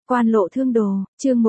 Quan lộ thương đồ, chương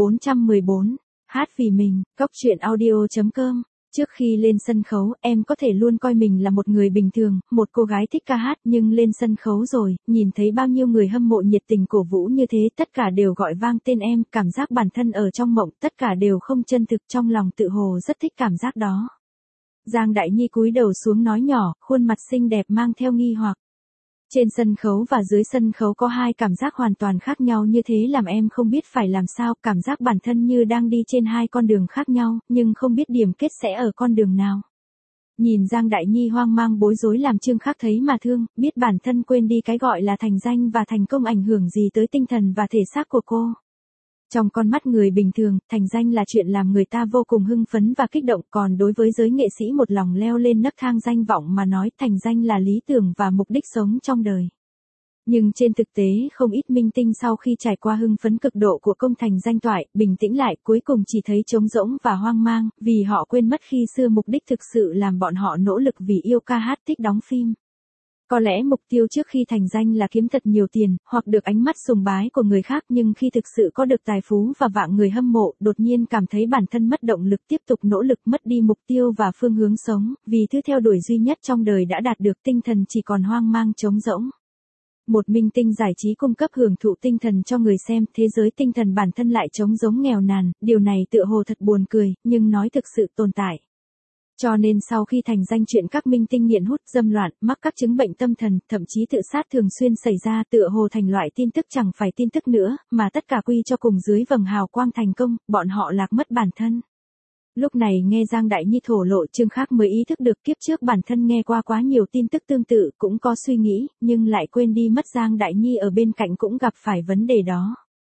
1414, hát vì mình, Cóc truyện audio.com. Trước khi lên sân khấu, em có thể luôn coi mình là một người bình thường, một cô gái thích ca hát, nhưng lên sân khấu rồi, nhìn thấy bao nhiêu người hâm mộ nhiệt tình cổ vũ như thế, tất cả đều gọi vang tên em, cảm giác bản thân ở trong mộng, tất cả đều không chân thực, trong lòng tự hồ rất thích cảm giác đó. Giang Đại Nhi cúi đầu xuống nói nhỏ, khuôn mặt xinh đẹp mang theo nghi hoặc. Trên sân khấu và dưới sân khấu có hai cảm giác hoàn toàn khác nhau, như thế làm em không biết phải làm sao, cảm giác bản thân như đang đi trên hai con đường khác nhau, nhưng không biết điểm kết sẽ ở con đường nào. Nhìn Giang Đại Nhi hoang mang bối rối làm Trương Khắc thấy mà thương, biết bản thân quên đi cái gọi là thành danh và thành công ảnh hưởng gì tới tinh thần và thể xác của cô. Trong con mắt người bình thường, thành danh là chuyện làm người ta vô cùng hưng phấn và kích động, còn đối với giới nghệ sĩ một lòng leo lên nấc thang danh vọng mà nói, thành danh là lý tưởng và mục đích sống trong đời. Nhưng trên thực tế không ít minh tinh sau khi trải qua hưng phấn cực độ của công thành danh toại, bình tĩnh lại, cuối cùng chỉ thấy trống rỗng và hoang mang, vì họ quên mất khi xưa mục đích thực sự làm bọn họ nỗ lực vì yêu ca hát, thích đóng phim. Có lẽ mục tiêu trước khi thành danh là kiếm thật nhiều tiền, hoặc được ánh mắt sùng bái của người khác, nhưng khi thực sự có được tài phú và vạn người hâm mộ, đột nhiên cảm thấy bản thân mất động lực tiếp tục nỗ lực, mất đi mục tiêu và phương hướng sống, vì thứ theo đuổi duy nhất trong đời đã đạt được, tinh thần chỉ còn hoang mang trống rỗng. Một minh tinh giải trí cung cấp hưởng thụ tinh thần cho người xem, thế giới tinh thần bản thân lại trống rỗng nghèo nàn, điều này tựa hồ thật buồn cười, nhưng nói thực sự tồn tại. Cho nên sau khi thành danh, chuyện các minh tinh nghiện hút, dâm loạn, mắc các chứng bệnh tâm thần, thậm chí tự sát thường xuyên xảy ra, tựa hồ thành loại tin tức chẳng phải tin tức nữa, mà tất cả quy cho cùng dưới vầng hào quang thành công, bọn họ lạc mất bản thân. Lúc này nghe Giang Đại Nhi thổ lộ, Trương Khắc mới ý thức được kiếp trước bản thân nghe qua quá nhiều tin tức tương tự, cũng có suy nghĩ, nhưng lại quên đi mất Giang Đại Nhi ở bên cạnh cũng gặp phải vấn đề đó.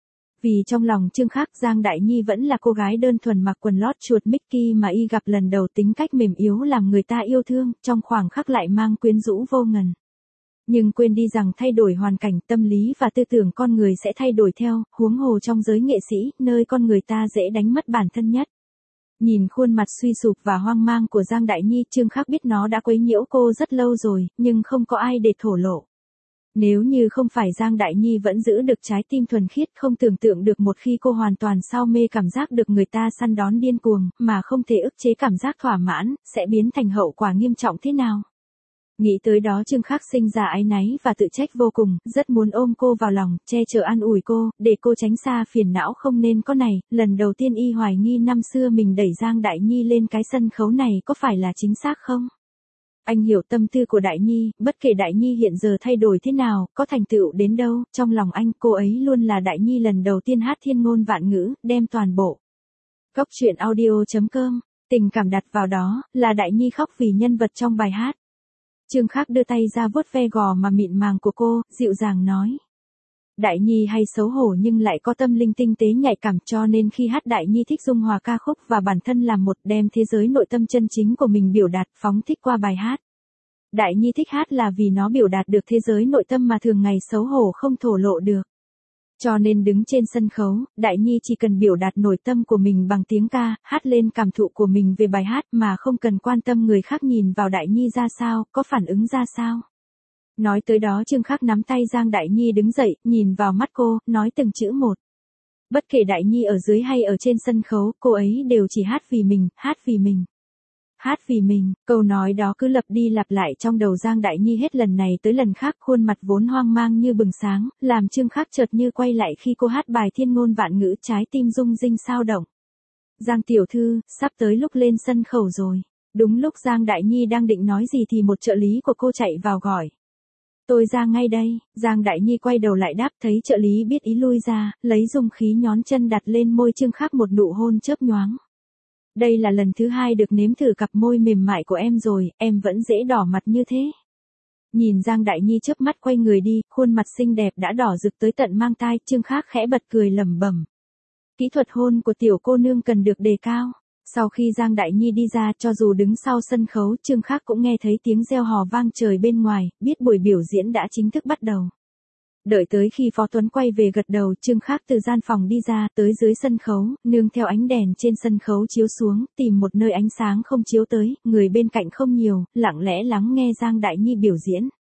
Vì trong lòng Trương Khắc, Giang Đại Nhi vẫn là cô gái đơn thuần mặc quần lót chuột Mickey mà y gặp lần đầu, tính cách mềm yếu làm người ta yêu thương, trong khoảng khắc lại mang quyến rũ vô ngần. Nhưng quên đi rằng thay đổi hoàn cảnh, tâm lý và tư tưởng con người sẽ thay đổi theo, huống hồ trong giới nghệ sĩ, nơi con người ta dễ đánh mất bản thân nhất. Nhìn khuôn mặt suy sụp và hoang mang của Giang Đại Nhi, Trương Khắc biết nó đã quấy nhiễu cô rất lâu rồi, nhưng không có ai để thổ lộ. Nếu như không phải Giang Đại Nhi vẫn giữ được trái tim thuần khiết, không tưởng tượng được một khi cô hoàn toàn say mê cảm giác được người ta săn đón điên cuồng, mà không thể ức chế cảm giác thỏa mãn, sẽ biến thành hậu quả nghiêm trọng thế nào. Nghĩ tới đó Trương Khắc sinh ra áy náy và tự trách vô cùng, rất muốn ôm cô vào lòng, che chở an ủi cô, để cô tránh xa phiền não không nên có này. Lần đầu tiên y hoài nghi năm xưa mình đẩy Giang Đại Nhi lên cái sân khấu này có phải là chính xác không? Anh hiểu tâm tư của Đại Nhi, bất kể Đại Nhi hiện giờ thay đổi thế nào, có thành tựu đến đâu, trong lòng anh, cô ấy luôn là Đại Nhi lần đầu tiên hát thiên ngôn vạn ngữ, đem toàn bộ Cóc truyện audio.com, tình cảm đặt vào đó, là Đại Nhi khóc vì nhân vật trong bài hát. Trương Khắc đưa tay ra vuốt ve gò mà mịn màng của cô, dịu dàng nói. Đại Nhi hay xấu hổ nhưng lại có tâm linh tinh tế nhạy cảm, cho nên khi hát Đại Nhi thích dung hòa ca khúc và bản thân làm một, đem thế giới nội tâm chân chính của mình biểu đạt, phóng thích qua bài hát. Đại Nhi thích hát là vì nó biểu đạt được thế giới nội tâm mà thường ngày xấu hổ không thổ lộ được. Cho nên đứng trên sân khấu, Đại Nhi chỉ cần biểu đạt nội tâm của mình bằng tiếng ca, hát lên cảm thụ của mình về bài hát mà không cần quan tâm người khác nhìn vào Đại Nhi ra sao, có phản ứng ra sao. Nói tới đó Trương Khắc nắm tay Giang Đại Nhi đứng dậy, nhìn vào mắt cô, nói từng chữ một. Bất kể Đại Nhi ở dưới hay ở trên sân khấu, cô ấy đều chỉ hát vì mình, hát vì mình. Hát vì mình, câu nói đó cứ lặp đi lặp lại trong đầu Giang Đại Nhi hết lần này tới lần khác, khuôn mặt vốn hoang mang như bừng sáng, làm Trương Khắc chợt như quay lại khi cô hát bài thiên ngôn vạn ngữ, trái tim rung rinh sao động. Giang tiểu thư, sắp tới lúc lên sân khấu rồi. Đúng lúc Giang Đại Nhi đang định nói gì thì một trợ lý của cô chạy vào gọi. Tôi ra ngay đây. Giang Đại Nhi quay đầu lại đáp, thấy trợ lý biết ý lui ra, lấy dung khí nhón chân đặt lên môi Trương Khắc một nụ hôn chớp nhoáng. Đây là lần thứ hai được nếm thử cặp môi mềm mại của em rồi, em vẫn dễ đỏ mặt như thế. Nhìn Giang Đại Nhi chớp mắt quay người đi, khuôn mặt xinh đẹp đã đỏ rực tới tận mang tai, Trương Khắc khẽ bật cười lẩm bẩm. Kỹ thuật hôn của tiểu cô nương cần được đề cao. Sau khi Giang Đại Nhi đi ra, cho dù đứng sau sân khấu, Trương Khắc cũng nghe thấy tiếng reo hò vang trời bên ngoài, biết buổi biểu diễn đã chính thức bắt đầu. Đợi tới khi Phó Tuấn quay về gật đầu, Trương Khắc từ gian phòng đi ra, tới dưới sân khấu, nương theo ánh đèn trên sân khấu chiếu xuống, tìm một nơi ánh sáng không chiếu tới, người bên cạnh không nhiều, lặng lẽ lắng nghe Giang Đại Nhi biểu diễn.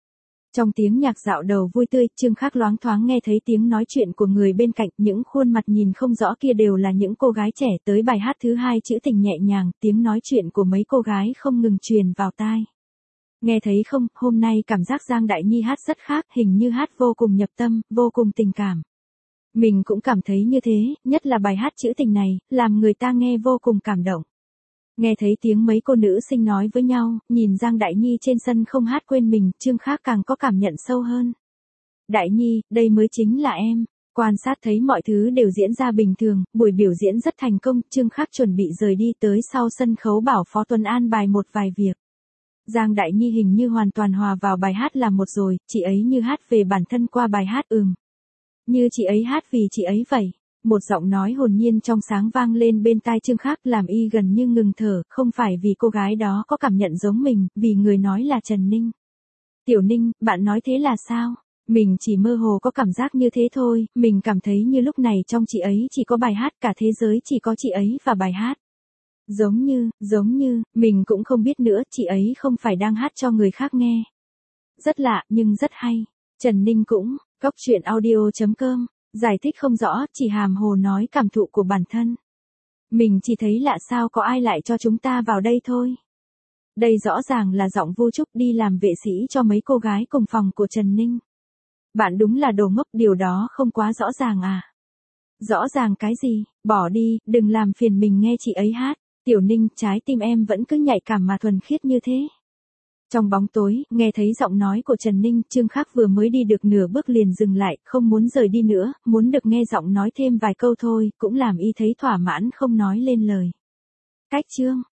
Trong tiếng nhạc dạo đầu vui tươi, Trương Khắc loáng thoáng nghe thấy tiếng nói chuyện của người bên cạnh, những khuôn mặt nhìn không rõ kia đều là những cô gái trẻ. Tới bài hát thứ hai trữ tình nhẹ nhàng, tiếng nói chuyện của mấy cô gái không ngừng truyền vào tai. Nghe thấy không, hôm nay cảm giác Giang Đại Nhi hát rất khác, hình như hát vô cùng nhập tâm, vô cùng tình cảm. Mình cũng cảm thấy như thế, nhất là bài hát trữ tình này, làm người ta nghe vô cùng cảm động. Nghe thấy tiếng mấy cô nữ sinh nói với nhau, nhìn Giang Đại Nhi trên sân không hát quên mình, Trương Khắc càng có cảm nhận sâu hơn. Đại Nhi, đây mới chính là em. Quan sát thấy mọi thứ đều diễn ra bình thường, buổi biểu diễn rất thành công, Trương Khắc chuẩn bị rời đi tới sau sân khấu bảo Phó Tuấn an bài một vài việc. Giang Đại Nhi hình như hoàn toàn hòa vào bài hát là một rồi, chị ấy như hát về bản thân qua bài hát Như chị ấy hát vì chị ấy vậy. Một giọng nói hồn nhiên trong sáng vang lên bên tai Trương Khắc làm y gần như ngừng thở, không phải vì cô gái đó có cảm nhận giống mình, vì người nói là Trần Ninh. Tiểu Ninh, bạn nói thế là sao? Mình chỉ mơ hồ có cảm giác như thế thôi, mình cảm thấy như lúc này trong chị ấy chỉ có bài hát, cả thế giới chỉ có chị ấy và bài hát. Giống như, mình cũng không biết nữa, chị ấy không phải đang hát cho người khác nghe. Rất lạ, nhưng rất hay. Trần Ninh cũng, coctruyện.audio.com, giải thích không rõ, chỉ hàm hồ nói cảm thụ của bản thân. Mình chỉ thấy lạ sao có ai lại cho chúng ta vào đây thôi. Đây rõ ràng là giọng Vu Trúc đi làm vệ sĩ cho mấy cô gái cùng phòng của Trần Ninh. Bạn đúng là đồ ngốc, điều đó không quá rõ ràng à? Rõ ràng cái gì, bỏ đi, đừng làm phiền mình nghe chị ấy hát. Tiểu Ninh, trái tim em vẫn cứ nhạy cảm mà thuần khiết như thế. Trong bóng tối, nghe thấy giọng nói của Trần Ninh, Trương Khắc vừa mới đi được nửa bước liền dừng lại, không muốn rời đi nữa, muốn được nghe giọng nói thêm vài câu thôi, cũng làm y thấy thỏa mãn không nói lên lời. Cách chương